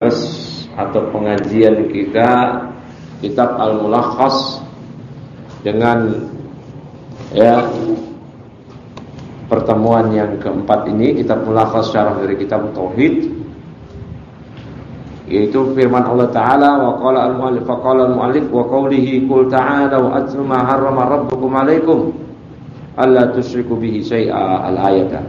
atau pengajian kita kitab Al-Mulakhas dengan pertemuan yang keempat ini, kitab Mulakhas syarah dari kitab Tauhid, yaitu firman Allah Ta'ala wa qala al-mu'allif wa qawlihi qul ta'ala atlu ma harrama rabbukum alaikum alla tusyriku bihi syai'a al-ayat.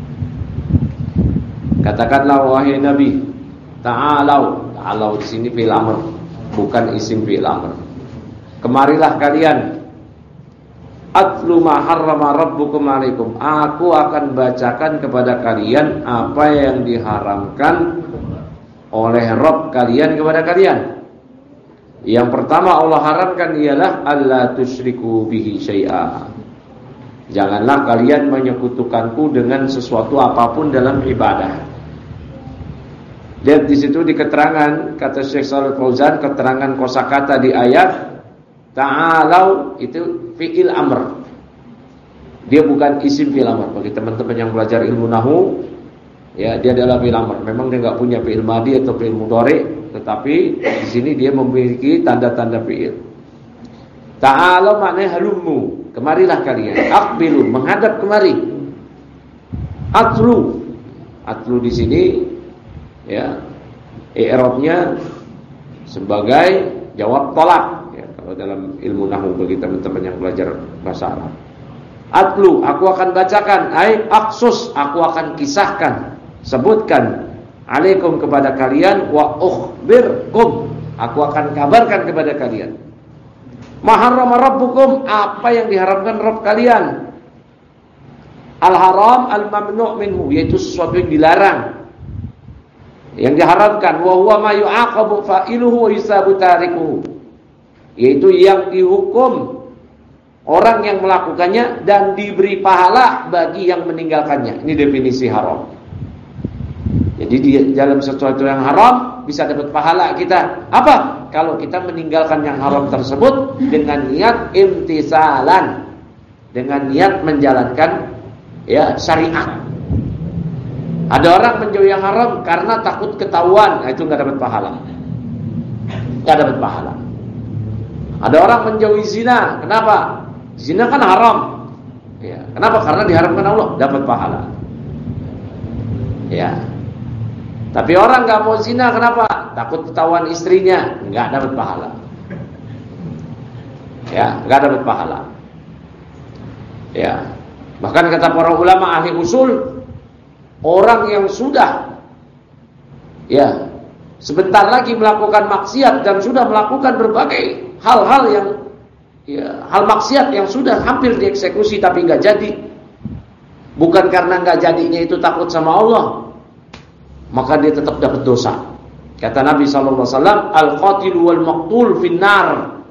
Katakanlah wahai Nabi, ta'alau di sini fi'il amr, bukan isim fi'il amr. Kemarilah kalian, atlu ma harrama rabbukum alaikum, aku akan bacakan kepada kalian apa yang diharamkan oleh Rabb kalian kepada kalian. Yang pertama Allah haramkan ialah alla tusyriku bihi syai'a. Janganlah kalian menyekutukanku dengan sesuatu apapun dalam ibadah. Lihat di situ di keterangan kata Syekh Shalih Fauzan, keterangan kosakata di ayat ta'alau itu fi'il amr. Dia bukan isim fi'il amr. Bagi teman-teman yang belajar ilmu nahwu, ya, dia adalah fi'il amr. Memang dia enggak punya fi'il madhi atau fi'il mudhari, tetapi di sini dia memiliki tanda-tanda fi'il. Ta'alau maknanya halummu, kemarilah kalian. Aqbilu, menghadap kemari. Atlu di sini ya, i'rabnya sebagai jawab tolak ya, kalau dalam ilmu nahwu bagi teman-teman yang belajar bahasa Arab. Atlu, aku akan bacakan, aksus, aku akan kisahkan, sebutkan, alaikum kepada kalian, wa ukhbirkum, aku akan kabarkan kepada kalian. Maharrama rabbukum, apa yang diharamkan Rabb kalian. Al-haram al-mamnu' minhu, yaitu sesuatu yang dilarang, yang diharamkan. Wa huwa ma yu'aqabu fa'iluhu wa yusabu tarikuhu, yaitu yang dihukum orang yang melakukannya dan diberi pahala bagi yang meninggalkannya. Ini definisi haram. Jadi di dalam sesuatu yang haram bisa dapat pahala kita. Apa? Kalau kita meninggalkan yang haram tersebut dengan niat imtisalan, dengan niat menjalankan ya syariat. Ada orang menjauhi yang haram karena takut ketahuan, nah itu enggak dapat pahala. Enggak dapat pahala. Ada orang menjauhi zina, kenapa? Zina kan haram. Ya, kenapa? Karena diharamkan Allah, dapat pahala. Ya. Tapi orang enggak mau zina, kenapa? Takut ketahuan istrinya, enggak dapat pahala. Ya, enggak dapat pahala. Ya. Bahkan kata para ulama ahli usul, orang yang sudah ya sebentar lagi melakukan maksiat dan sudah melakukan berbagai hal-hal yang ya, hal maksiat yang sudah hampir dieksekusi tapi enggak jadi, bukan karena enggak jadinya itu takut sama Allah, maka dia tetap dapat dosa. Kata Nabi sallallahu alaihi wasallam, al-qatil wal maqtul finnar.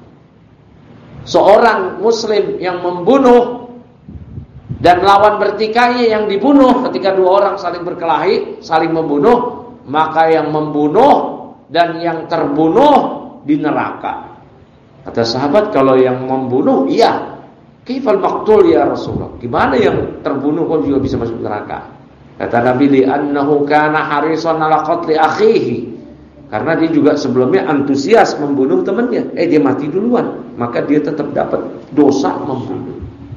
Seorang muslim yang membunuh dan melawan bertikainya yang dibunuh, ketika dua orang saling berkelahi, saling membunuh, maka yang membunuh dan yang terbunuh di neraka. Kata sahabat, kalau yang membunuh iya, kaifal maqtul ya Rasulullah, gimana yang terbunuh kok juga bisa masuk neraka? Kata Nabi, li annahu kana harisan ala qatli akhihi, karena dia juga sebelumnya antusias membunuh temannya. Dia mati duluan, maka dia tetap dapat dosa membunuh.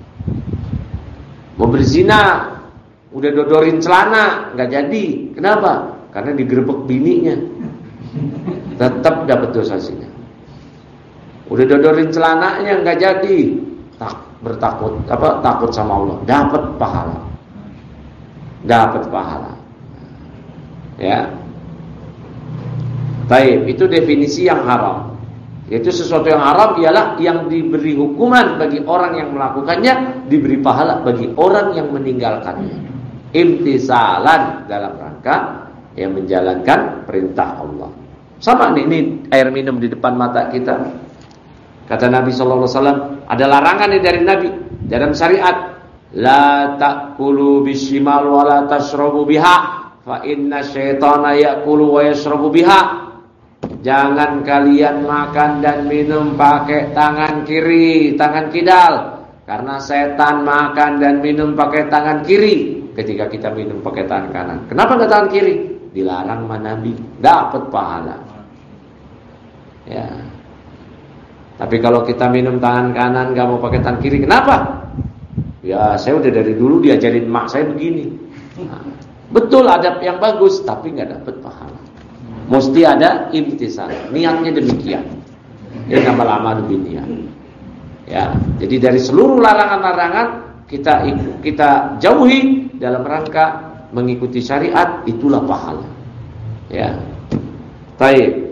Mau berzina, udah dodorin celana, nggak jadi. Kenapa? Karena digerebek bininya, tetap dapat dosa zina. Udah dodorin celananya, nggak jadi. Takut sama Allah, dapat pahala. Dapat pahala. Ya. Baik, itu definisi yang haram. Yaitu sesuatu yang haram ialah yang diberi hukuman bagi orang yang melakukannya, diberi pahala bagi orang yang meninggalkannya. Imtisalan, dalam rangka yang menjalankan perintah Allah. Sama nih, ini air minum di depan mata kita. Kata Nabi sallallahu alaihi wasallam, ada larangan nih dari Nabi dalam syariat, la ta'kulu bishimal wa la tashrabu biha fa inna syaitana ya'kulu wa yashrabu biha. Jangan kalian makan dan minum pakai tangan kiri, tangan kidal, karena setan makan dan minum pakai tangan kiri ketika kita minum pakai tangan kanan. Kenapa enggak tangan kiri? dilarang sama Nabi, dapat pahala. Ya. Tapi kalau kita minum tangan kanan, gak mau pakai tangan kiri, kenapa? Ya saya udah dari dulu diajarin mak saya begini. Nah, betul adab yang bagus, tapi gak dapat pahala. Mesti ada imtisal, niatnya demikian. Ini nama-nama dunia. Ya, jadi dari seluruh larangan-larangan kita jauhi dalam rangka mengikuti syariat, itulah pahala. Ya. Baik.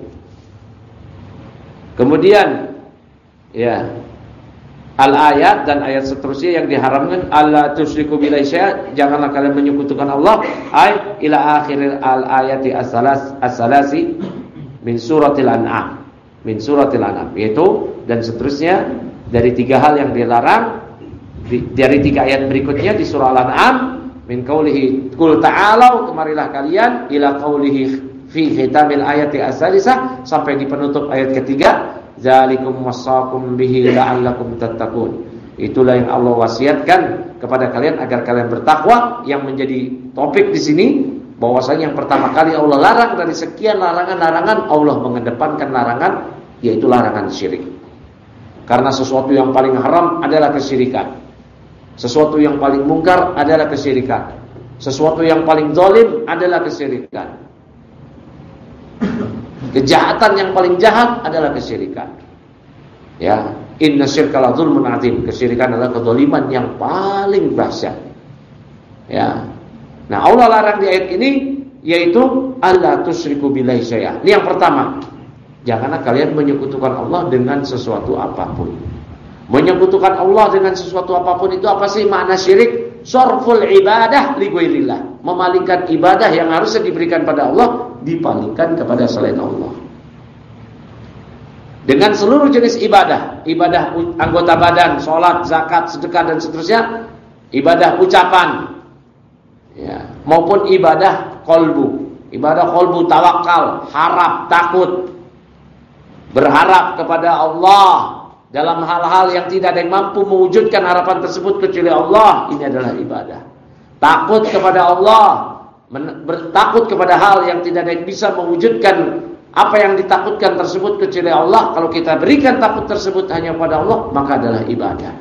Kemudian ya, al-ayat dan ayat seterusnya yang diharamkan, alla tusyriku billahi syai'an, janganlah kalian menyekutukan Allah, ay ila akhir al-ayati as-salasi min suratil an'am. Min suratil an'am, yaitu dan seterusnya dari 3 hal yang dilarang dari 3 ayat berikutnya di surah Al-An'am, min qaulihi qul ta'alau, kemarilah kalian, ila qaulihi fi khitamil ayati as-salisah, sampai di penutup ayat ketiga, zalikum wasaqum bihi la'allakum tattaqun. Itulah yang Allah wasiatkan kepada kalian agar kalian bertakwa. Yang menjadi topik di sini bahwasanya yang pertama kali Allah larang dari sekian larangan-larangan, Allah mengedepankan larangan, yaitu larangan syirik. Karena sesuatu yang paling haram adalah kesyirikan. Sesuatu yang paling mungkar adalah kesyirikan. Sesuatu yang paling zalim adalah kesyirikan. Kejahatan yang paling jahat adalah kesyirikan. Ya, inna syirka la dzulmun adzim. Kesyirikan adalah kezaliman yang paling dahsyat. Ya. Nah, Allah larang di ayat ini yaitu alla tusyriku billahi syai'an. Ini yang pertama. Janganlah kalian menyekutukan Allah dengan sesuatu apapun. Menyekutukan Allah dengan sesuatu apapun itu apa sih makna syirik? Sarful ibadah li ghairillah. Memalingkan ibadah yang harusnya diberikan pada Allah dipalingkan kepada selain Allah. Dengan seluruh jenis ibadah, ibadah anggota badan, sholat, zakat, sedekah dan seterusnya, ibadah ucapan, ya, maupun ibadah qalbu. Ibadah qalbu tawakal, harap, takut, berharap kepada Allah dalam hal-hal yang tidak ada yang mampu mewujudkan harapan tersebut kecuali Allah. Ini adalah ibadah. Takut kepada Allah, bertakut kepada hal yang tidak ada yang bisa mewujudkan apa yang ditakutkan tersebut kecuali Allah. Kalau kita berikan takut tersebut hanya pada Allah, maka adalah ibadah.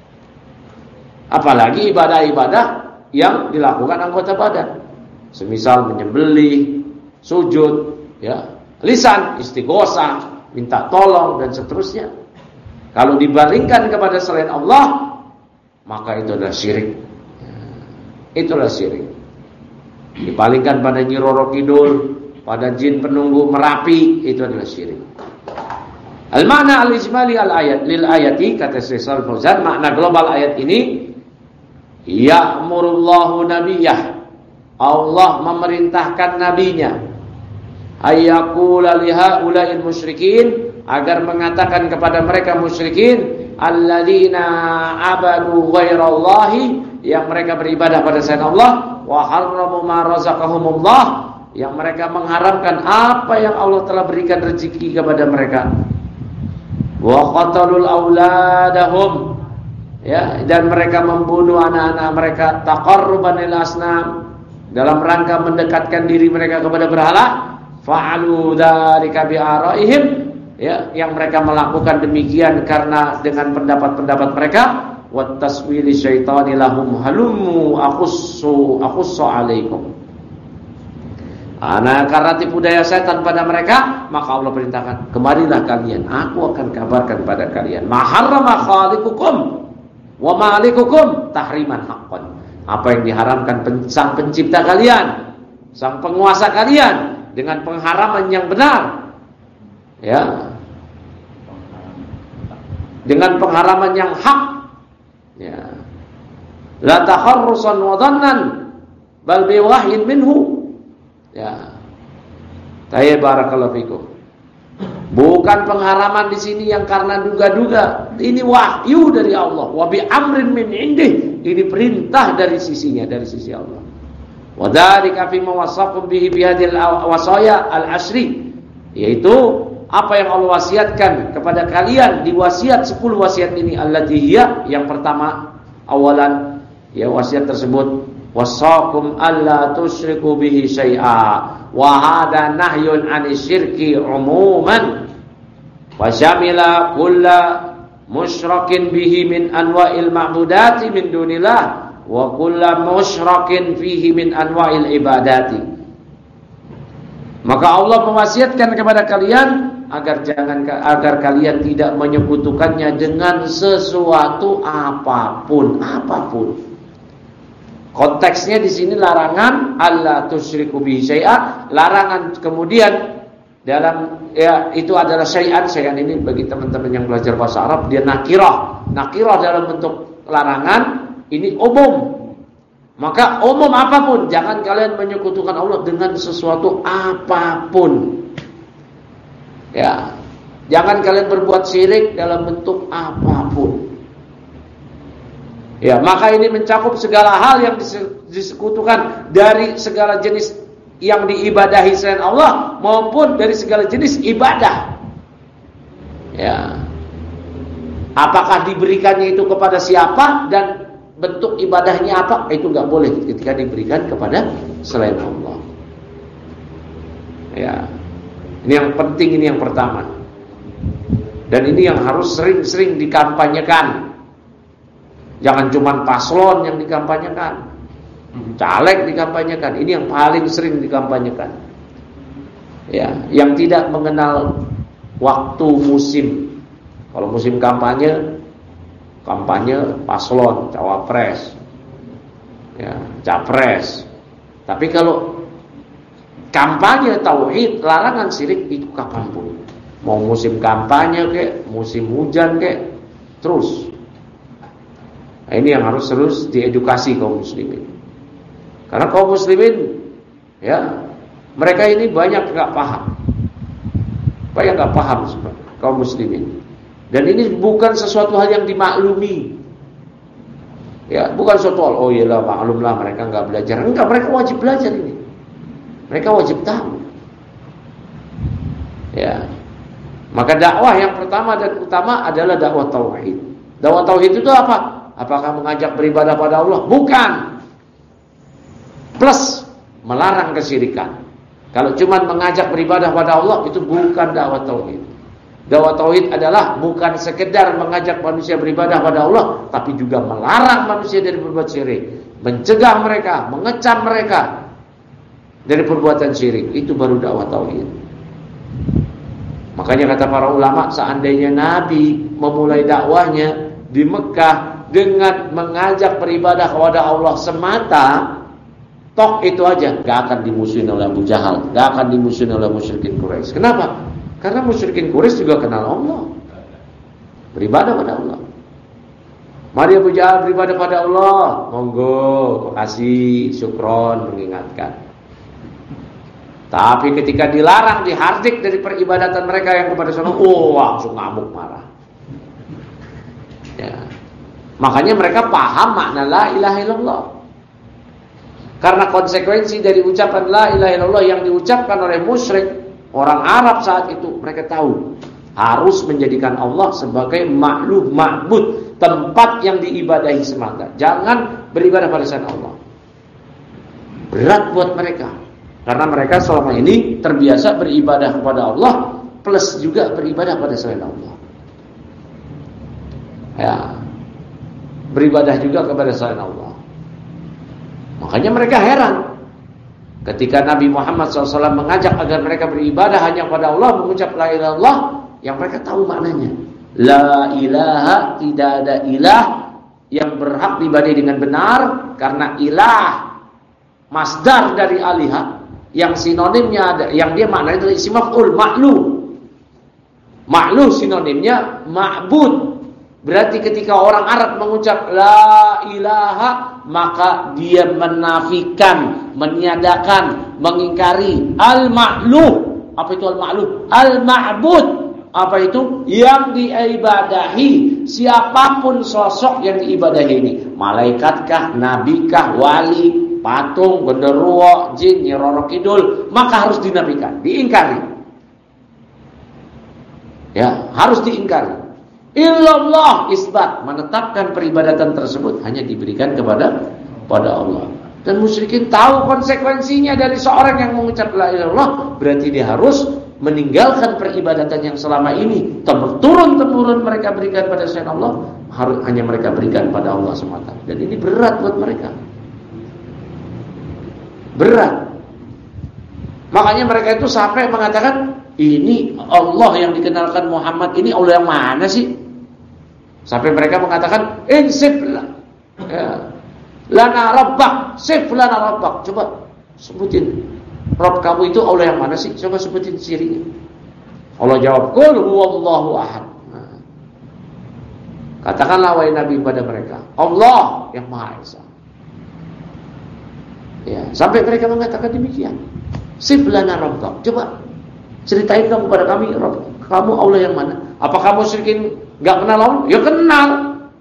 Apalagi ibadah-ibadah yang dilakukan anggota badan, semisal menyembelih, sujud, ya, lisan, istighosah, minta tolong dan seterusnya. Kalau dibandingkan kepada selain Allah, maka itu adalah syirik. Itulah syirik. Dipalingkan pada Nyi Roro Kidul, pada jin penunggu Merapi, itu adalah syirik. Al-makna al-ijmali al-ayat lil ayati, kata Syekh Shalih Fauzan, makna global ayat ini, ya'murullahu nabiyah, Allah memerintahkan nabinya, ayyaqula lihaula'il musyrikin, agar mengatakan kepada mereka musyrikin, alladzina abadu ghairallahi, yang mereka beribadah pada selain Allah, wa harramu ma razaqahumullah, yang mereka mengharamkan apa yang Allah telah berikan rezeki kepada mereka, wa qatalul auladahum, ya, dan mereka membunuh anak-anak mereka taqarruban ila asnam, dalam rangka mendekatkan diri mereka kepada berhala, fa'alu dzalika bi'araihim, ya, yang mereka melakukan demikian karena dengan pendapat-pendapat mereka, wat taswili syaitani lahum halummu akhussu alaikum. Nah, karena tipu daya setan pada mereka, maka Allah perintahkan, kemarilah kalian, aku akan kabarkan pada kalian, ma harrama khaliqukum wa malikukum tahriman haqqan. Apa yang diharamkan sang pencipta kalian, sang penguasa kalian, dengan pengharaman yang benar, ya, dengan pengharaman yang hak, ya, la takharrusan wa dhannan bal bi wahyin minhu, ya. Tayyib, barakallahu fikum. Bukan pengharaman di sini yang karena duga-duga, ini wahyu dari Allah, wa bi amrin min indih, ini perintah dari sisinya, dari sisi Allah. Wa dzalika fi mawasaqum bihi bi hadhil wasaya al-ashri, yaitu apa yang Allah wasiatkan kepada kalian di wasiat 10 wasiat ini, allati hiya, yang pertama, awalan, ya, wasiat tersebut wasaqum alla tusyriku bihi syai'a, wa hada nahyun 'anil syirki 'umuman wa syamila kulla musyrakin bihi min anwa'il ma'budati min dunillah wa kulla musyrakin fihi min anwa'il ibadati. Maka Allah mewasiatkan kepada kalian agar kalian tidak menyekutukannya dengan sesuatu apapun. Konteksnya di sini larangan alla tusyriku bihi syai'a, larangan kemudian dalam itu adalah syai'an ini bagi teman-teman yang belajar bahasa Arab dia nakirah dalam bentuk larangan, ini umum. Maka umum apapun, jangan kalian menyekutukan Allah dengan sesuatu apapun. Ya, jangan kalian berbuat syirik dalam bentuk apapun. Ya, maka ini mencakup segala hal yang disekutukan dari segala jenis yang diibadahi selain Allah maupun dari segala jenis ibadah. Ya. Apakah diberikannya itu kepada siapa dan bentuk ibadahnya apa? Itu enggak boleh ketika diberikan kepada selain Allah. Ya. Ini yang penting, ini yang pertama. Dan ini yang harus sering-sering dikampanyekan. Jangan cuma paslon yang dikampanyekan, caleg dikampanyekan. Ini yang paling sering dikampanyekan. Ya, yang tidak mengenal waktu musim. Kalau musim kampanye paslon, cawapres, ya, capres. Tapi kalau kampanye tauhid, larangan syirik itu kapanpun. Mau musim kampanye kek, musim hujan kek, terus. Nah, ini yang harus terus diedukasi kaum muslimin. Karena kaum muslimin, ya, mereka ini banyak nggak paham, kaum muslimin. Dan ini bukan sesuatu hal yang dimaklumi. Ya, bukan suatu hal, oh iyalah maklumlah mereka nggak belajar. Enggak, mereka wajib belajar ini. Mereka wajib tahu. Ya. Maka dakwah yang pertama dan utama adalah dakwah tauhid. Dakwah tauhid itu apa? Apakah mengajak beribadah pada Allah? Bukan. Plus melarang kesyirikan. Kalau cuma mengajak beribadah pada Allah, itu bukan dakwah tauhid. Dakwah tauhid adalah bukan sekedar mengajak manusia beribadah pada Allah, tapi juga melarang manusia dari berbuat syirik, mencegah mereka, mengecam mereka dari perbuatan syirik. Itu baru dakwah tauhid. Makanya kata para ulama, seandainya Nabi memulai dakwahnya di Mekah dengan mengajak beribadah kepada Allah semata, tok itu aja, gak akan dimusuhin oleh Abu Jahal, gak akan dimusuhin oleh musyrikin Quraisy. Kenapa? Karena musyrikin Quraisy juga kenal Allah, beribadah pada Allah. Mari Abu Jahal beribadah pada Allah, monggo, makasih, syukron, mengingatkan. Tapi ketika dilarang, dihardik dari peribadatan mereka yang kepada sana, langsung ngamuk, marah. Ya. Makanya mereka paham makna la ilaha illallah. Karena konsekuensi dari ucapan la ilaha illallah yang diucapkan oleh musyrik, orang Arab saat itu, mereka tahu harus menjadikan Allah sebagai makhluk ma'bud, tempat yang diibadahi semata. Jangan beribadah pada selain Allah. Berat buat mereka, karena mereka selama ini terbiasa beribadah kepada Allah plus juga beribadah pada selain Allah. Ya, beribadah juga kepada selain Allah. Makanya mereka heran ketika Nabi Muhammad SAW mengajak agar mereka beribadah hanya kepada Allah, mengucap la ilaha illallah, yang mereka tahu maknanya. La ilaha, tidak ada ilah yang berhak diibadahi dengan benar, karena ilah masdar dari alihah yang sinonimnya ada, yang dia maknanya adalah isim maf'ul, makhluk. Makhluk sinonimnya ma'bud. Berarti ketika orang Arab mengucap la ilaha, maka dia menafikan, meniadakan, mengingkari al-ma'luh. Apa itu al-ma'luh? Al-ma'bud. Apa itu? Yang diibadahi. Siapapun sosok yang diibadahi ini, malaikatkah, nabikah, wali, patung, genderuwo, jin, Nyi Roro Kidul, maka harus dinafikan, diingkari. Ya, harus diingkari. Illallah, isbat, menetapkan peribadatan tersebut hanya diberikan kepada Allah. Dan musyrikin tahu konsekuensinya dari seorang yang mengucap la ilaha illallah, berarti dia harus meninggalkan peribadatan yang selama ini turun-temurun mereka berikan pada selain Allah, harus hanya mereka berikan pada Allah semata. Dan ini berat buat mereka. Berat. Makanya mereka itu sampai mengatakan, ini Allah yang dikenalkan Muhammad ini Allah yang mana sih? Sampai mereka mengatakan, insif lana rabbak, sif lana rabbak. Coba sebutin Rabb kamu itu Allah yang mana sih? Coba sebutin cirinya. Allah jawab, qul huwallahu ahad. Katakanlah wahai Nabi kepada mereka, Allah yang Maha Esa. Ya, sampai mereka mengatakan demikian. Sif lana rabbak. Coba ceritain kamu kepada kami, Rabb kamu Allah yang mana? Apa kamu musyrikin enggak kenal Allah? Ya kenal.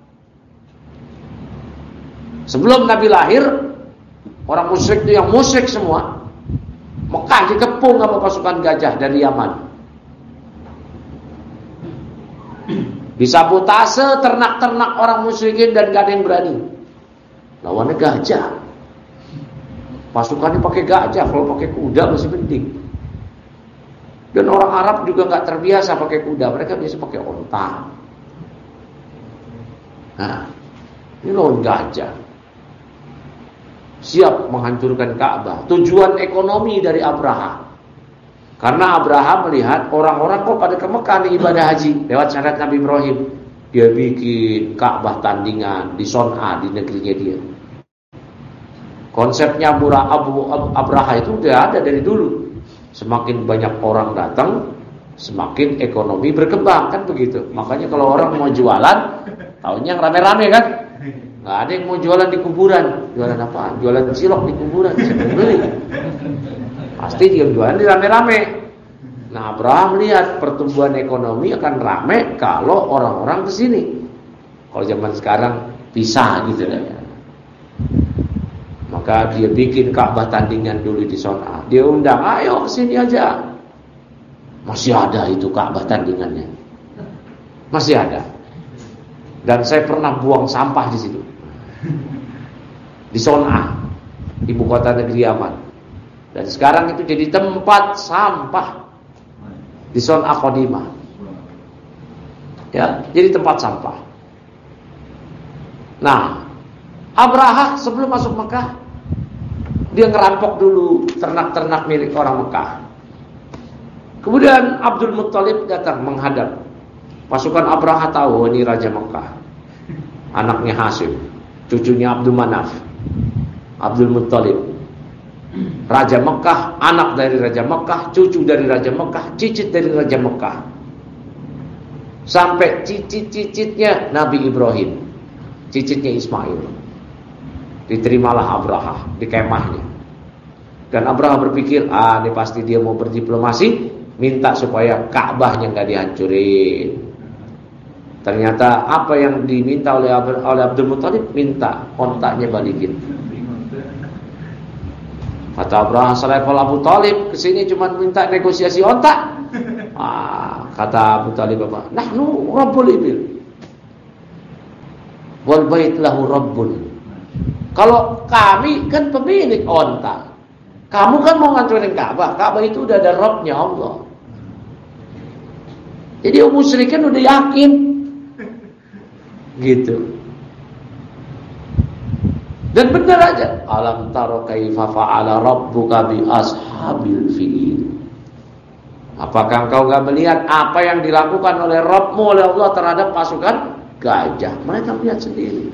Sebelum Nabi lahir, orang musyrik itu yang musyrik semua. Mekah dikepung sama pasukan gajah dari Yaman. Disabotase ternak-ternak orang musyrikin dan gak ada yang berani. Lawannya gajah. Pasukannya pakai gajah, kalau pakai kuda masih penting. Dan orang Arab juga gak terbiasa pakai kuda, mereka biasa pakai onta. Nah, ini lawan gajah. Siap menghancurkan Ka'bah. Tujuan ekonomi dari Abraha. Karena Abraha melihat orang-orang kok pada ke Mekah nih ibadah haji lewat syariat Nabi Ibrahim. Dia bikin Ka'bah tandingan di Son'a, di negerinya dia. Konsepnya Abraha itu udah ada dari dulu. Semakin banyak orang datang, semakin ekonomi berkembang, kan begitu. Makanya kalau orang mau jualan, tahunya yang rame-rame kan. Nggak ada yang mau jualan di kuburan. Jualan apaan? Jualan cilok di kuburan. Siapa yang beli? Pasti dia jualan di rame-rame. Nah, Abraham melihat pertumbuhan ekonomi akan rame kalau orang-orang kesini. Kalau zaman sekarang bisa gitu ya. Maka dia bikin Ka'bah tandingan dulu di Son'a. Dia undang, ayo kesini aja. Masih ada itu Ka'bah tandingannya. Masih ada. Dan saya pernah buang sampah di situ. Di Son'a, ibu kota negeri Yaman. Dan sekarang itu jadi tempat sampah di Son'a Qadimah. Ya, jadi tempat sampah. Nah, Abraha sebelum masuk Mekah, dia ngerampok dulu ternak-ternak milik orang Mekah. Kemudian Abdul Muttalib datang menghadap. Pasukan Abraha tahu ini Raja Mekah, anaknya Hashim, cucunya Abdul Manaf, Abdul Muttalib, Raja Mekah, anak dari Raja Mekah, cucu dari Raja Mekah, cicit dari Raja Mekah, sampai cicit-cicitnya Nabi Ibrahim, cicitnya Ismail. Diterimalah Abraha di kemahnya. Dan Abraha berpikir, ini pasti dia mau berdiplomasi, minta supaya Ka'bahnya nggak dihancurin. Ternyata apa yang diminta oleh Abdul Muttalib, minta ontaknya balikin. Kata Abraha, saya kalau Abu Talib kesini cuma minta negosiasi ontak. Kata Abu Talib apa? Nahnu Rabbul Ibil, wal bait lahu Rabbun. Kalau kami kan pemilik onta, kamu kan mau ngancurin Ka'bah. Ka'bah itu udah ada Rabbnya Allah. Jadi musyrikin udah yakin gitu. Dan benar aja, alam taro kaifa fa'ala rabbuka bi ashabil fiil. Apakah engkau enggak melihat apa yang dilakukan oleh Rabbmu, oleh Allah terhadap pasukan gajah? Mereka lihat sendiri.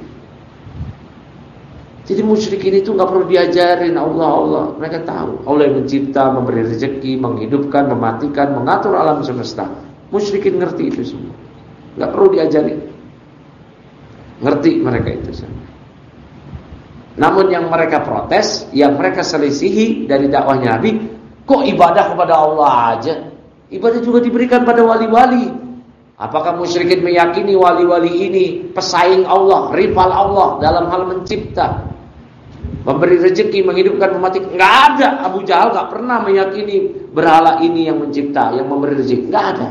Jadi musyrikin itu enggak perlu diajarin Allah. Mereka tahu Allah yang mencipta, memberi rezeki, menghidupkan, mematikan, mengatur alam semesta. Musyrikin ngerti itu semua, enggak perlu diajarin. Ngerti mereka itu semua. Namun yang mereka protes, yang mereka selisihi dari dakwahnya Nabi, kok ibadah kepada Allah aja? Ibadah juga diberikan pada wali-wali. Apakah musyrikin meyakini wali-wali ini pesaing Allah, rival Allah dalam hal mencipta, memberi rezeki, menghidupkan, mematikan? Enggak ada. Abu Jahal enggak pernah meyakini berhala ini yang mencipta, yang memberi rezeki. Enggak ada.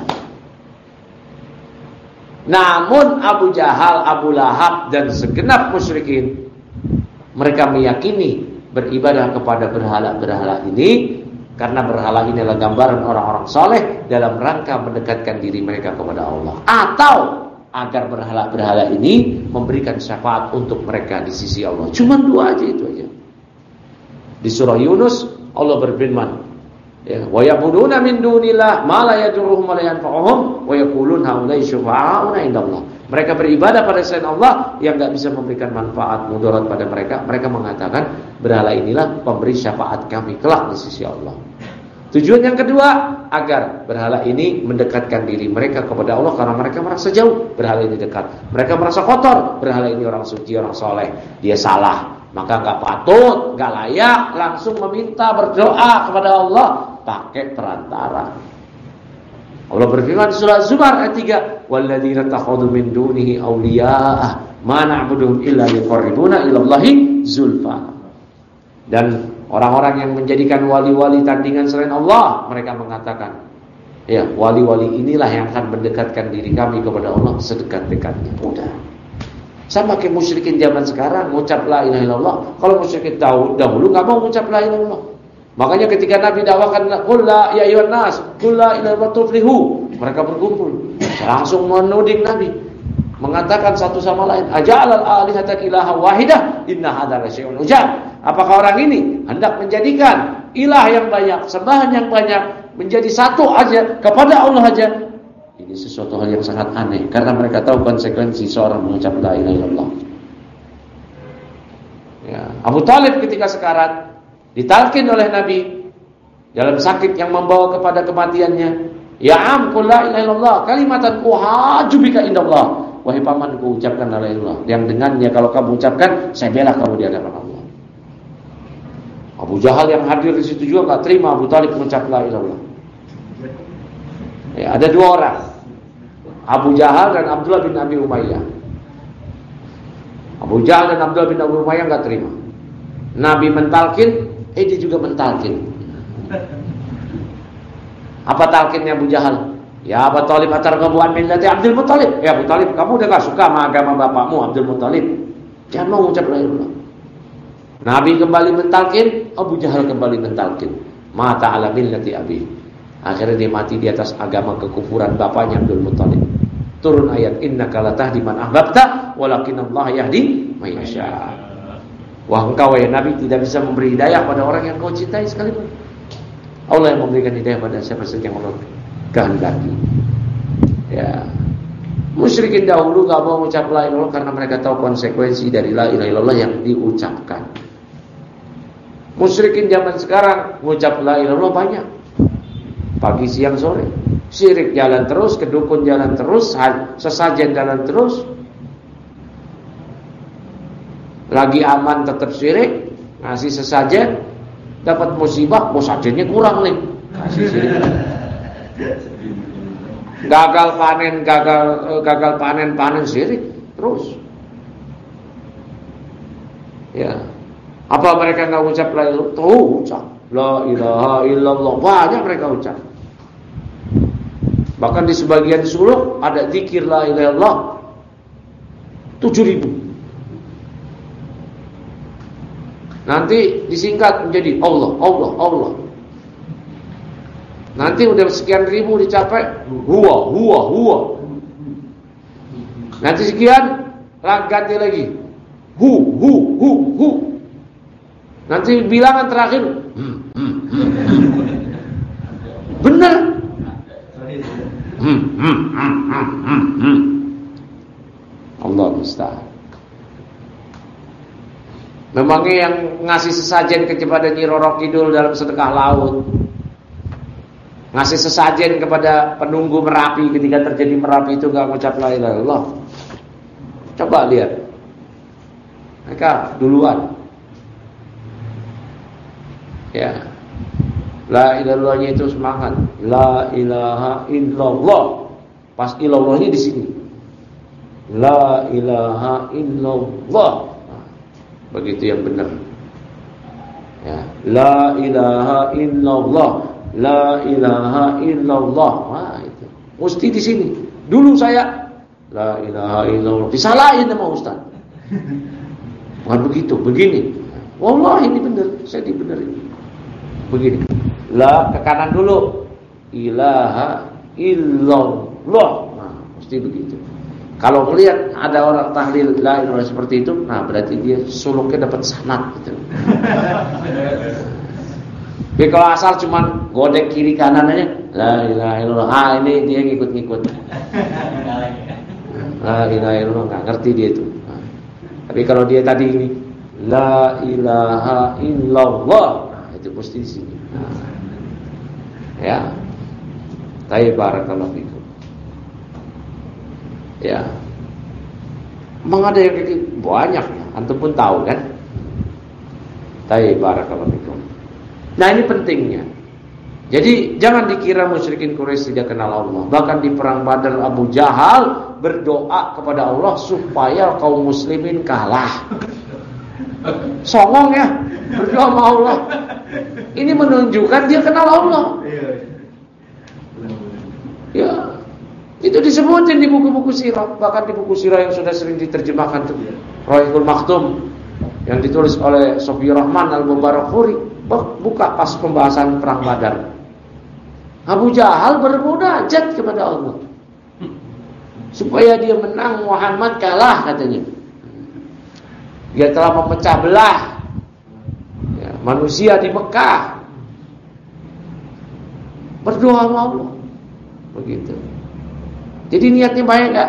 Namun Abu Jahal, Abu Lahab dan segenap musyrikin, mereka meyakini beribadah kepada berhala-berhala ini, karena berhala ini adalah gambaran orang-orang soleh dalam rangka mendekatkan diri mereka kepada Allah, atau agar berhala-berhala ini memberikan syafaat untuk mereka di sisi Allah. Cuma dua aja, itu aja. Di surah Yunus Allah berfirman, ya, wa ya'buduna min dunillah ma la yadurruhum wa la yanfa'uhum wa yaqulun haula'i syufa'auna indallah. Mereka beribadah pada selain Allah yang enggak bisa memberikan manfaat mudarat pada mereka. Mereka mengatakan berhala inilah pemberi syafaat kami kelak di sisi Allah. Tujuan yang kedua, agar berhala ini mendekatkan diri mereka kepada Allah, karena mereka merasa jauh, berhala ini dekat. Mereka merasa kotor, berhala ini orang suci, orang soleh. Dia salah, maka enggak patut, enggak layak langsung meminta berdoa kepada Allah pakai perantara. Allah berfirman di surah Zumar ayat 3, "Walladzina takhadhu min dunihi awliya'a ma na'buduhum illa liqarribuna ilallahi zulfa." Dan orang-orang yang menjadikan wali-wali tandingan selain Allah, mereka mengatakan, ya, wali-wali inilah yang akan mendekatkan diri kami kepada Allah sedekat-dekatnya. Udah. Sama kayak musyrikin zaman sekarang ngucap la ilaha illallah. Kalau musyrikin dahulu enggak mau ngucap la ilaha illallah. Makanya ketika Nabi dakwakan qul la ya ayyuhan nas, qul la ilaha illallah tuflihu, mereka berkumpul. Langsung menuding Nabi, mengatakan satu sama lain, aja'alal alihata ilaha wahidah inna hadza lasyai'un ujab. Apakah orang ini hendak menjadikan ilah yang banyak, sembahan yang banyak menjadi satu aja kepada Allah aja? Ini sesuatu hal yang sangat aneh, karena mereka tahu konsekuensi seorang mengucap la ilaha illallah. Ya, Abu Thalib ketika sekarat ditalkin oleh Nabi dalam sakit yang membawa kepada kematiannya, ya am qul la ilaha illallah kalimatan uhajju bika indallah. Wahai pamanku, ucapkan la ilaha illallah yang dengannya kalau kamu ucapkan saya bela kamu di hadapan Allah. Abu Jahal yang hadir di situ juga enggak terima Abu Thalib mengucap la ilaha illallah. Ya, ada dua orang, Abu Jahal dan Abdullah bin Abi Umayyah. Abu Jahal dan Abdullah bin Abi Umayyah enggak terima. Nabi mentalkin, dia juga mentalkin. Apa talkinnya Abu Jahal? Ya Abu Thalib atarghabu an millati Abdul Muthalib. Ya Abu Thalib, kamu udah enggak suka sama agama bapakmu Abdul Muthalib, jangan mau mengucap la ilaha illallah. Nabi kembali mentalkin, Abu Jahal kembali mentalkin. Mata ala millati abi. Akhirnya dia mati di atas agama kekufuran bapaknya Abdul Muthalib. Turun ayat innaka la tahdi man ahbabta walakinallahu yahdi may yasha. Wah, engkau ya Nabi tidak bisa memberi hidayah pada orang yang kau cintai sekalipun. Allah yang memberikan hidayah pada siapa saja yang Allah kehendaki. Ya. Musyrikin dahulu enggak mau mengucap la ilaha illallah karena mereka tahu konsekuensi dari la ilaha illallah yang diucapkan. Musyrikin zaman sekarang mengucap la ilaha illallah banyak. Pagi, siang, sore. Syirik jalan terus, kedukun jalan terus, sesajen jalan terus. Lagi aman tetap syirik, ngasih sesajen, dapat musibah, sesajennya kurang nih. Kasih syirik. Gagal panen syirik terus. Ya. Apa mereka enggak ucap la ilaha illallah? Tahu ucap la ilaha illallah, banyak mereka ucap. Bahkan di sebagian suluk ada zikir la ilaha illallah 7.000. Nanti disingkat menjadi Allah, Allah, Allah. Nanti udah sekian ribu dicapai huwa. Nanti sekian ganti lagi hu. Nanti bilangan terakhir benar. Allah musta'an. Memangnya yang ngasih sesajen kepada Nyi Roro Kidul dalam sedekah laut, ngasih sesajen kepada penunggu Merapi ketika terjadi Merapi itu enggak mengucap la ilaha illallah? Coba lihat. Mereka duluan. Ya. La ilaha illallahnya itu semangat. La ilaha illallah. Pas illallahnya di sini. La ilaha illallah. Begitu yang benar. Ya, la ilaha illallah, la ilaha illallah. Wah, itu. Mesti di sini. Dulu saya la ilaha illallah disalahin sama ustaz. Bukan begitu, begini. Wallahi ini benar, saya dibenerin. Begini. La ke kanan dulu. Ilaha illallah. Nah, mesti begitu. Kalau melihat ada orang tahlil la ilaha illallah seperti itu, nah berarti dia suluknya dapat sanad gitu. Tapi kalau asal cuman godek kiri kanan aja, la ilaha illallah. Ini dia ngikut-ngikut. La ilaha illallah, enggak ngerti dia itu. Nah, tapi kalau dia tadi ini la ilaha illallah, nah, itu mesti di sini. Nah, ya. Tayyib barakallahu fikum. Ya. Memang ada yang kayak banyak ya. Antum pun tahu kan. Tayyib barakallahu fikum. Nah, ini pentingnya. Jadi jangan dikira musyrikin Quraisy tidak kenal Allah. Bahkan di perang Badar Abu Jahal berdoa kepada Allah supaya kaum muslimin kalah. Songong ya, berdoa sama Allah. Ini menunjukkan dia kenal Allah. Ya, itu disebutin di buku-buku sirah, bahkan di buku sirah yang sudah sering diterjemahkan tuh, Raihul Maktum yang ditulis oleh Sofi Rahman Al-Mubarakfuri. Buka pas pembahasan perang Badar. Abu Jahal bermunajat kepada Allah supaya dia menang, Muhammad kalah katanya. Dia telah memecah belah ya, manusia di Mekah. Berdoa sama Allah. Begitu. Jadi niatnya baik enggak?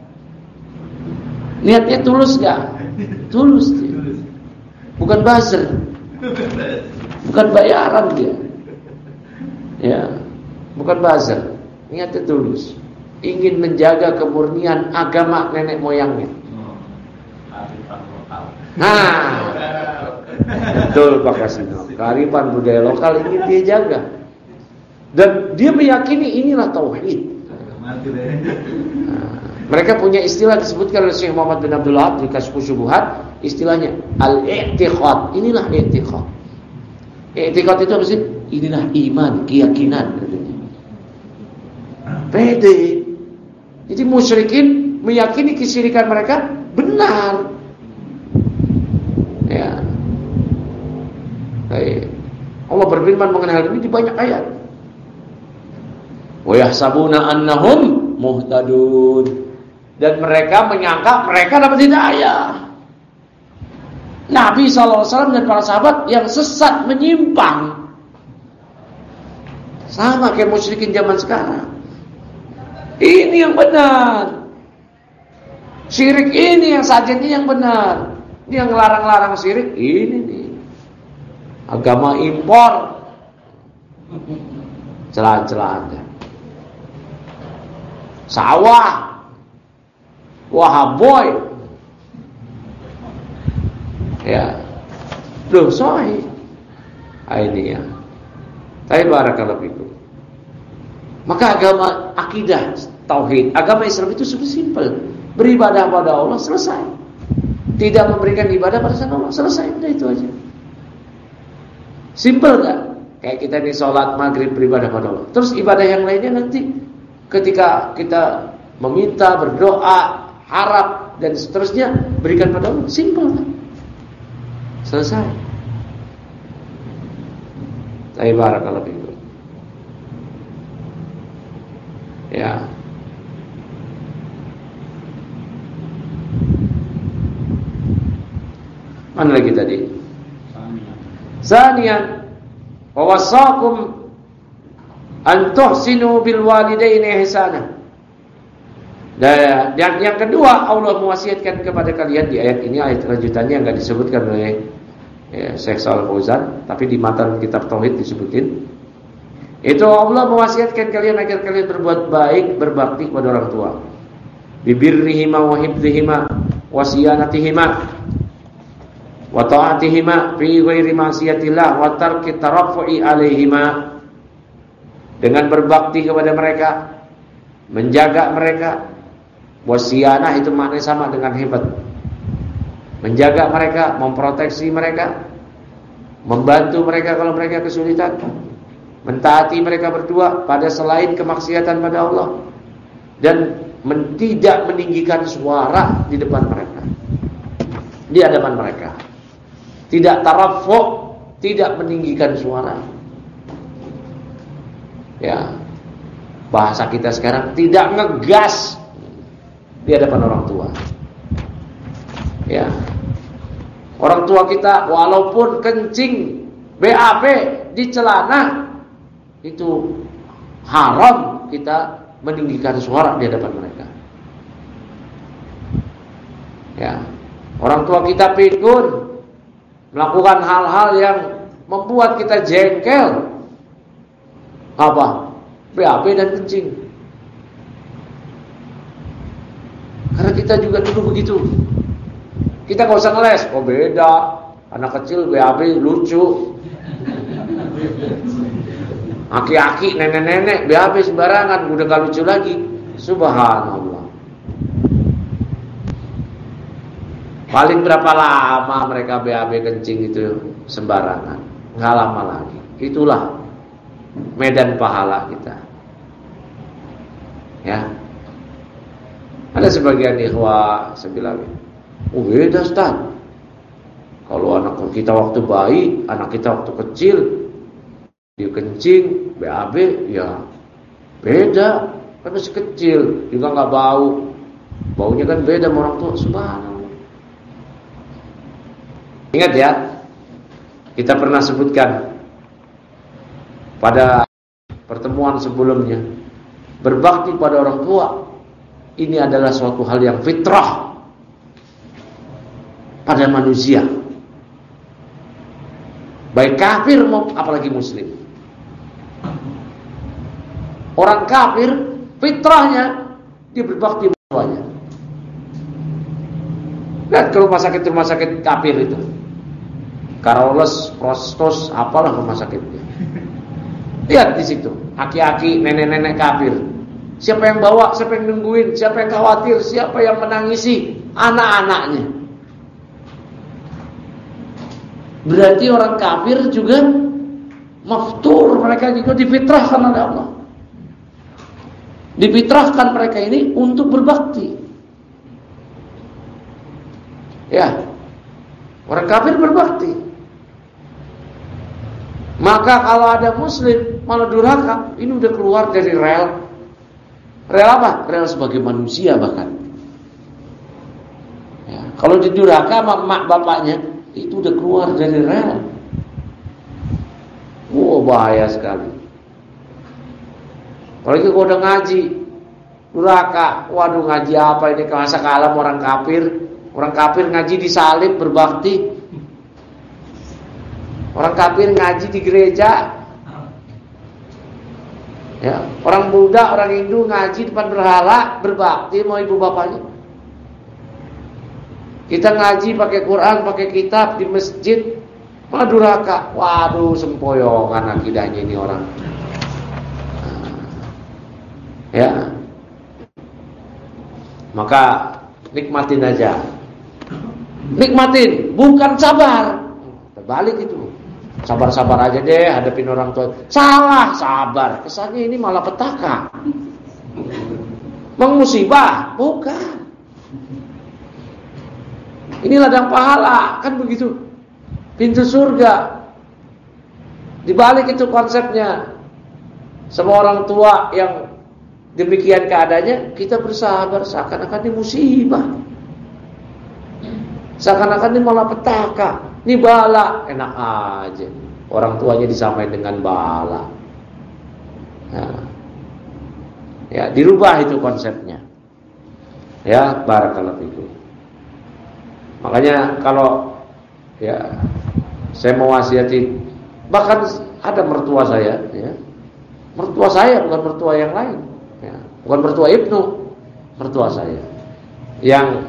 Niatnya tulus enggak? Tulus dia. Bukan buzzer. Bukan bayaran dia. Ya, bukan buzzer. Niatnya tulus. Ingin menjaga kemurnian agama nenek moyangnya. Nah, betul Pak Kasino. Kearifan budaya lokal ingin dia jaga. Dan dia meyakini inilah tauhid. Nah, mereka punya istilah disebutkan oleh Syekh Muhammad bin Abdul Wahab di Kasyfus Syubuhat, istilahnya al-i'tiqad. Inilah i'tiqad. I'tiqad itu apa sih? Inilah iman, keyakinan. Pede. Jadi musyrikin meyakini kesyirikan mereka benar. Ya. Baik. Allah berfirman mengenai hal ini di banyak ayat. Wa yahsabuna annahum muhtadun. Dan mereka menyangka mereka dapat hidayah. Nabi SAW dan para sahabat yang sesat menyimpang. Sama kayak musyrikin zaman sekarang. Ini yang benar. Syirik ini yang saja ini yang benar. Ini yang ngelarang-larang syirik ini nih. Agama impor. Celah-celah. Sawah, wahaboy, ya, loh sahih, ini ya, tapi barakallahu fikum. Maka agama akidah tauhid, agama Islam itu super simpel, beribadah pada Allah selesai, tidak memberikan ibadah pada selain Allah selesai, udah itu aja, simpel gak? Kayak kita nih sholat maghrib beribadah pada Allah, terus ibadah yang lainnya nanti ketika kita meminta, berdoa, harap dan seterusnya berikan pada Allah, simpel kan? Selesai. Barakallahu fikum. Ya. Mana lagi tadi? Saniyan wa wasakum an tuhsinu bil walidaini ihsana. Dan yang kedua, Allah mewasiatkan kepada kalian di ayat ini, ayat lanjutannya enggak disebutkan oleh Syekh Shalih Fauzan, tapi di matan kitab tauhid disebutin. Itu Allah mewasiatkan kalian agar kalian berbuat baik, berbakti kepada orang tua. Bibirrihima wa hifdzihima wa siyanatihima wa ta'atihima fi ghairi ma'siyatillah wa tarki taraffu'i alaihima. Dengan berbakti kepada mereka, menjaga mereka. Wasiyanah itu maknanya sama dengan hifdz. Menjaga mereka, memproteksi mereka, membantu mereka kalau mereka kesulitan, mentaati mereka berdua pada selain kemaksiatan pada Allah, dan tidak meninggikan suara di depan mereka, di hadapan mereka. tidak tarafu', tidak meninggikan suara. Ya. Bahasa kita sekarang tidak ngegas di hadapan orang tua. Ya. Orang tua kita walaupun kencing BAB di celana, itu haram kita meninggikan suara di hadapan mereka. Ya. Orang tua kita pikun melakukan hal-hal yang membuat kita jengkel. Apa? BAB dan kencing. Karena kita juga dulu begitu. Kita gak usah ngeles. Oh beda, anak kecil BAB lucu, aki-aki, nenek-nenek BAB sembarangan, udah gak lucu lagi. Subhanallah. Paling berapa lama mereka BAB kencing itu sembarangan? Gak lama lagi. Itulah medan pahala kita. Ya. Ada sebagian ikhwah sebilang, oh beda Ustaz. Kalau anak kita waktu bayi, anak kita waktu kecil, dia kencing, BAB, ya beda. Kan masih kecil, juga gak bau. Baunya kan beda sama orang tua. Subhanallah. Ingat ya, kita pernah sebutkan pada pertemuan sebelumnya, berbakti pada orang tua ini adalah suatu hal yang fitrah pada manusia, baik kafir maupun apalagi muslim. Orang kafir fitrahnya dia berbakti pada tuanya. Lihat ke rumah sakit kafir itu, Karoles, Prostos, apalah rumah sakitnya. Lihat di situ, aki-aki, nenek-nenek kafir. Siapa yang bawa, siapa yang nungguin, siapa yang khawatir, siapa yang menangisi anak-anaknya. Berarti orang kafir juga maftur, mereka juga difitrahkan oleh Allah. Difitrahkan mereka ini untuk berbakti. Ya, orang kafir berbakti. Maka kalau ada muslim malah durhaka, ini udah keluar dari rel. Rel apa? Rel sebagai manusia bahkan. Ya, kalau didurhaka sama emak bapaknya, itu udah keluar dari rel. Bahaya sekali. Apalagi kalau udah ngaji, durhaka. Waduh, ngaji apa ini? Masa kalah orang kafir? Orang kafir ngaji disalib berbakti. Orang kafir ngaji di gereja. Ya, orang Buddha, orang Hindu ngaji depan berhala, berbakti mau ibu bapaknya. Kita ngaji pakai Quran, pakai kitab di masjid, malah durhaka. Waduh, sempoyongan akidahnya ini orang. Ya. Maka nikmatin aja. Nikmatin, bukan sabar. Terbalik itu. Sabar-sabar aja deh hadapin orang tua. Salah, sabar. Kesannya ini malah petaka. Mengmusibah, bukan. Ini ladang pahala, kan begitu. Pintu surga. Di balik itu konsepnya. Semua orang tua yang demikian keadaannya, kita bersabar seakan-akan ini musibah. Seakan-akan ini malah petaka. Ini bala, enak aja. Orang tuanya disamain dengan bala. Ya, dirubah itu konsepnya. Ya, barakallahu fikum. Makanya kalau ya saya mau wasiati, bahkan ada mertua saya, ya. Mertua saya bukan mertua yang lain, ya. Bukan mertua Ibnu, mertua saya. Yang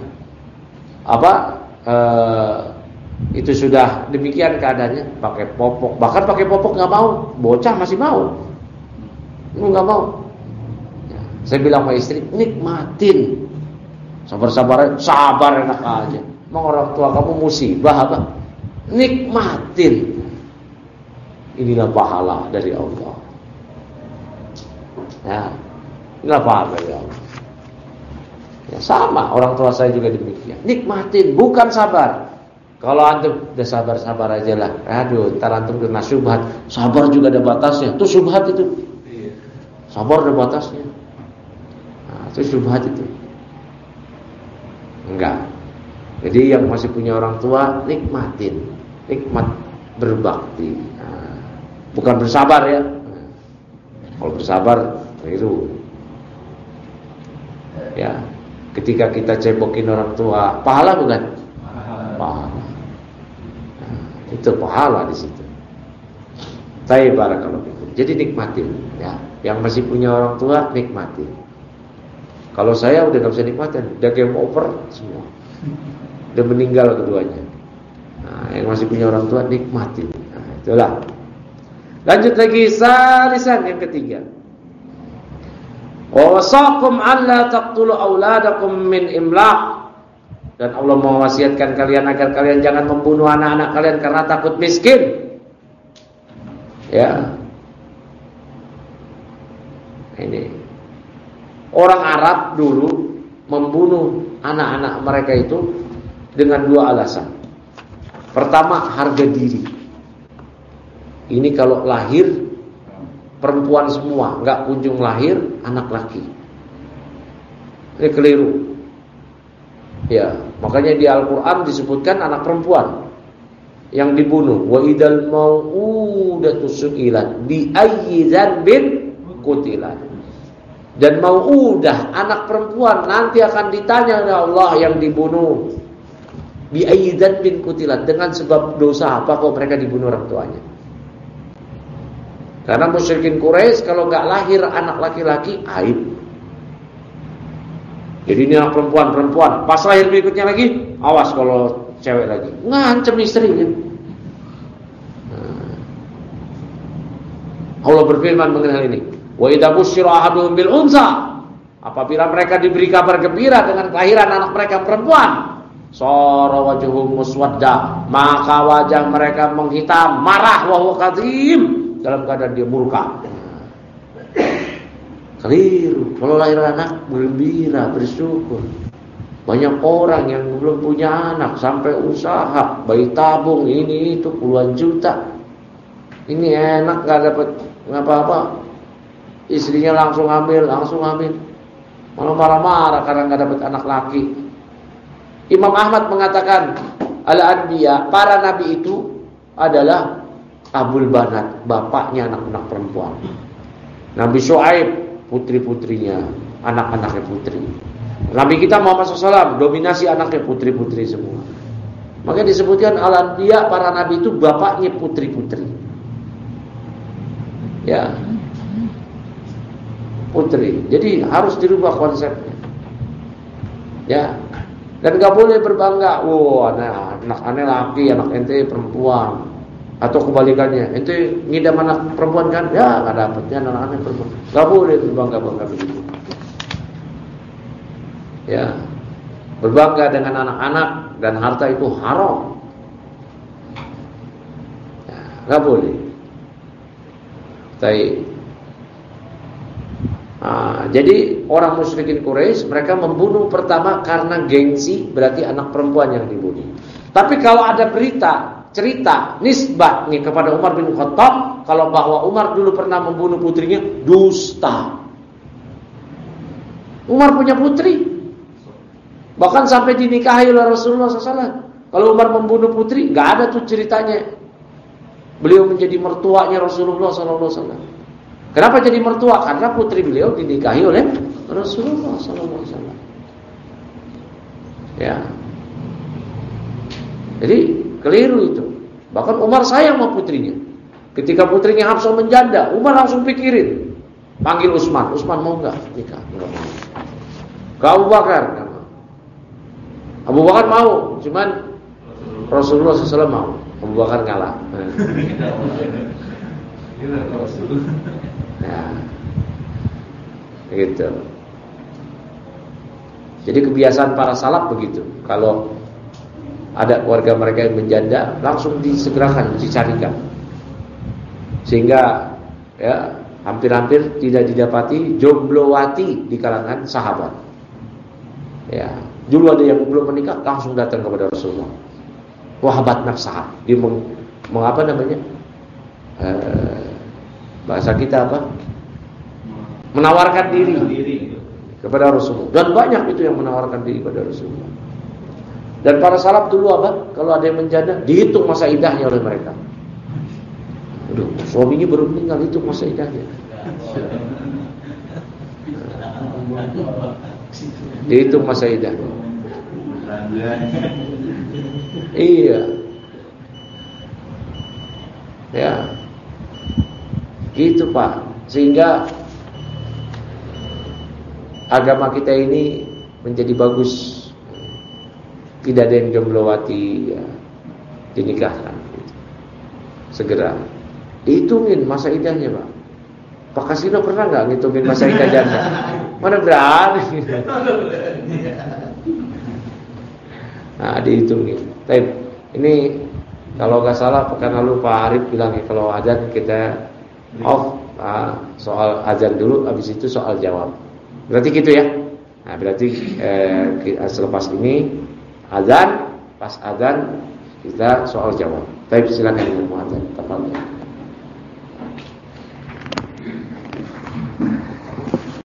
itu sudah demikian keadaannya, pakai popok, bahkan pakai popok nggak mau, bocah masih mau, nggak mau. Ya, saya bilang sama istri, nikmatin, sabar-sabar, sabar enak aja. Emang orang tua kamu musibah apa? Nikmatin, inilah pahala dari Allah. Ya, inilah pahala dari Allah. Ya, sama orang tua saya juga demikian. Nikmatin, bukan sabar. Kalau antum udah sabar-sabar aja lah. Aduh, ntar antum kena syubhat. Sabar juga ada batasnya. Itu syubhat itu. Sabar ada batasnya. Nah, itu syubhat itu. Enggak. Jadi yang masih punya orang tua, nikmatin. Nikmat berbakti. Nah, bukan bersabar ya. Nah, kalau bersabar, keliru. Ya, ketika kita cebokin orang tua, pahala bukan? Pahala. Nah, itu pahala di situ. Tayyib barakallahu fikum. Jadi nikmatin, ya. Yang masih punya orang tua nikmatin. Kalau saya udah gak bisa nikmatin, udah game over semua, udah meninggal keduanya. Nah, yang masih punya orang tua nikmatin. Nah, itulah. Lanjut lagi salisan yang ketiga. Wa wasaqum alla taqtulu auladakum min imlaq. Dan Allah mewasiatkan kalian agar kalian jangan membunuh anak-anak kalian karena takut miskin. Ya. Ini orang Arab dulu membunuh anak-anak mereka itu dengan dua alasan. Pertama, harga diri. Ini kalau lahir perempuan semua, nggak kunjung lahir anak laki. Ini keliru. Ya, makanya di Al-Quran disebutkan anak perempuan yang dibunuh. Wa idal mau'udatu su'ilat bi ayyi dzanbin qutilat. Dan mau'udah anak perempuan nanti akan ditanya oleh Allah yang dibunuh. Bi ayyi dzanbin qutilat, dengan sebab dosa apa kok mereka dibunuh orang tuanya? Karena musyrikin Quraisy kalau nggak lahir anak laki-laki aib. Jadi ini anak perempuan. Pas lahir berikutnya lagi, awas kalau cewek lagi. Ngancem istri kan. Allah berfirman mengenai ini. Wa idza busyira ahaduhum bil unsa. Apabila mereka diberi kabar gembira dengan kelahiran anak mereka perempuan, sara wajhuhum muswadda, maka wajah mereka menghitam, marah wa huwa kadhim, dalam keadaan dia murka. Keliru. Kalau lahir anak bergembira, bersyukur. Banyak orang yang belum punya anak sampai usaha bayi tabung ini itu puluhan juta. Ini enak nggak dapat apa-apa. Istrinya langsung hamil. Malah marah-marah karena nggak dapat anak laki. Imam Ahmad mengatakan, al-anbiya, para nabi itu adalah abul banat, bapaknya anak-anak perempuan. Nabi Syuaib putri-putrinya, anak-anaknya putri. Nabi kita Muhammad SAW dominasi anaknya putri-putri semua. Maka disebutkan al-anbiya, para nabi itu bapaknya putri-putri. Ya, putri. Jadi harus dirubah konsepnya. Ya, dan gak boleh berbangga. Anak aneh laki, anak ente perempuan. Atau kebalikannya, ente ngidam anak perempuan kan? Ya, gak dapetnya anak-anak perempuan. Gak boleh berbangga-bangga begitu. Ya, berbangga dengan anak-anak dan harta itu haram. Ya, gak boleh. Jadi orang musyrikin Quraisy mereka membunuh pertama karena gengsi, berarti anak perempuan yang dibunuh. Tapi kalau ada cerita nisbah nih kepada Umar bin Khattab kalau bahwa Umar dulu pernah membunuh putrinya, dusta. Umar punya putri, bahkan sampai dinikahi oleh Rasulullah SAW. Kalau Umar membunuh putri, nggak ada tuh ceritanya. Beliau menjadi mertuanya Rasulullah SAW. Kenapa jadi mertua? Karena putri beliau dinikahi oleh Rasulullah SAW. Ya, jadi keliru itu. Bahkan Umar sayang sama putrinya. Ketika putrinya Hafsah menjanda, Umar langsung pikirin, panggil Utsman. Utsman mau nggak nikah? Nggak mau. Ke Abu Bakar nggak mau. Abu Bakar mau, cuman Rasulullah SAW mau. Abu Bakar kalah. Ya, gitu. Jadi kebiasaan para salaf begitu. Kalau ada keluarga mereka yang menjanda, langsung disegerakan, dicarikan. Sehingga ya hampir-hampir tidak didapati jomblowati di kalangan sahabat. Ya, dulu ada yang belum menikah langsung datang kepada Rasulullah. wahabat nafsah. Dia mengapa namanya? Bahasa kita apa? Menawarkan diri kepada Rasulullah. Dan banyak itu yang menawarkan diri kepada Rasulullah. Dan para salaf dulu apa? Kalau ada yang menjanda, dihitung masa idahnya oleh mereka. Aduh, suaminya baru meninggal, itu masa idahnya. Dihitung masa idahnya. Iya. Ya. Gitu Pak. Sehingga agama kita ini menjadi bagus. Tidak ada yang jomblowati ya, dinikahkan gitu. Segera dihitungin masa idahnya Pak. Pak Kasino pernah gak ngitungin masa idah janda? Mana berani. Nah dihitungin. Tapi ini kalau gak salah pekan lalu Pak Arif bilang ya, kalau azan kita off soal azan dulu, habis itu soal jawab. Berarti gitu ya. Nah berarti selepas ini azan, pas azan kita soal jawab. Tapi silakan yang mau azan, tepatnya.